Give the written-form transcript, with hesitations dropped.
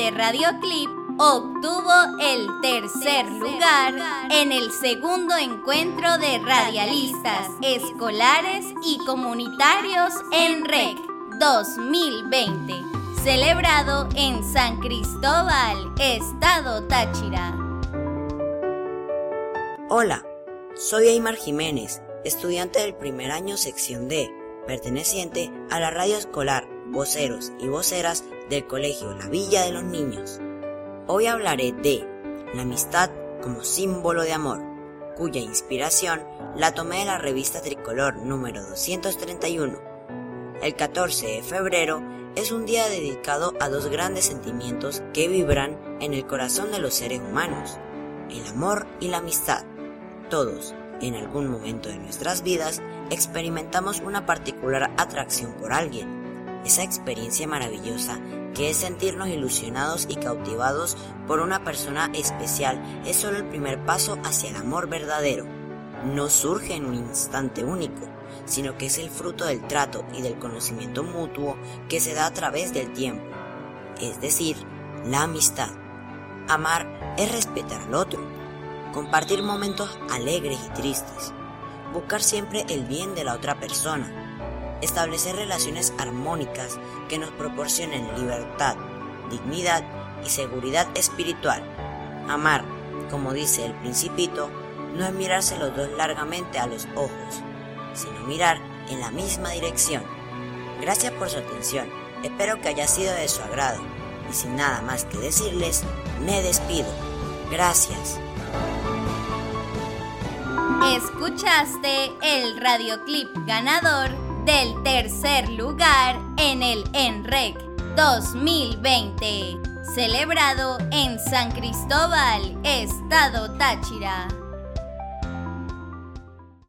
de Radioclip obtuvo el tercer lugar en el segundo encuentro de radialistas escolares y comunitarios en REC 2020, celebrado en San Cristóbal, Estado Táchira. Hola, soy Aymar Jiménez, estudiante del primer año sección D, perteneciente a la radio escolar Voceros y Voceras del Colegio La Villa de los Niños. Hoy hablaré de la amistad como símbolo de amor, cuya inspiración la tomé de la revista Tricolor número 231. El 14 de febrero es un día dedicado a dos grandes sentimientos que vibran en el corazón de los seres humanos, el amor y la amistad. Todos, en algún momento de nuestras vidas, experimentamos una particular atracción por alguien. Esa experiencia maravillosa que es sentirnos ilusionados y cautivados por una persona especial es solo el primer paso hacia el amor verdadero. No surge en un instante único, sino que es el fruto del trato y del conocimiento mutuo que se da a través del tiempo, es decir, la amistad. Amar es respetar al otro, compartir momentos alegres y tristes, buscar siempre el bien de la otra persona, establecer relaciones armónicas que nos proporcionen libertad, dignidad y seguridad espiritual. Amar, como dice el Principito, no es mirarse los dos largamente a los ojos, sino mirar en la misma dirección. Gracias por su atención, espero que haya sido de su agrado, y sin nada más que decirles, me despido. Gracias. Escuchaste el radioclip ganador del tercer lugar en el ENREC 2020, celebrado en San Cristóbal, Estado Táchira.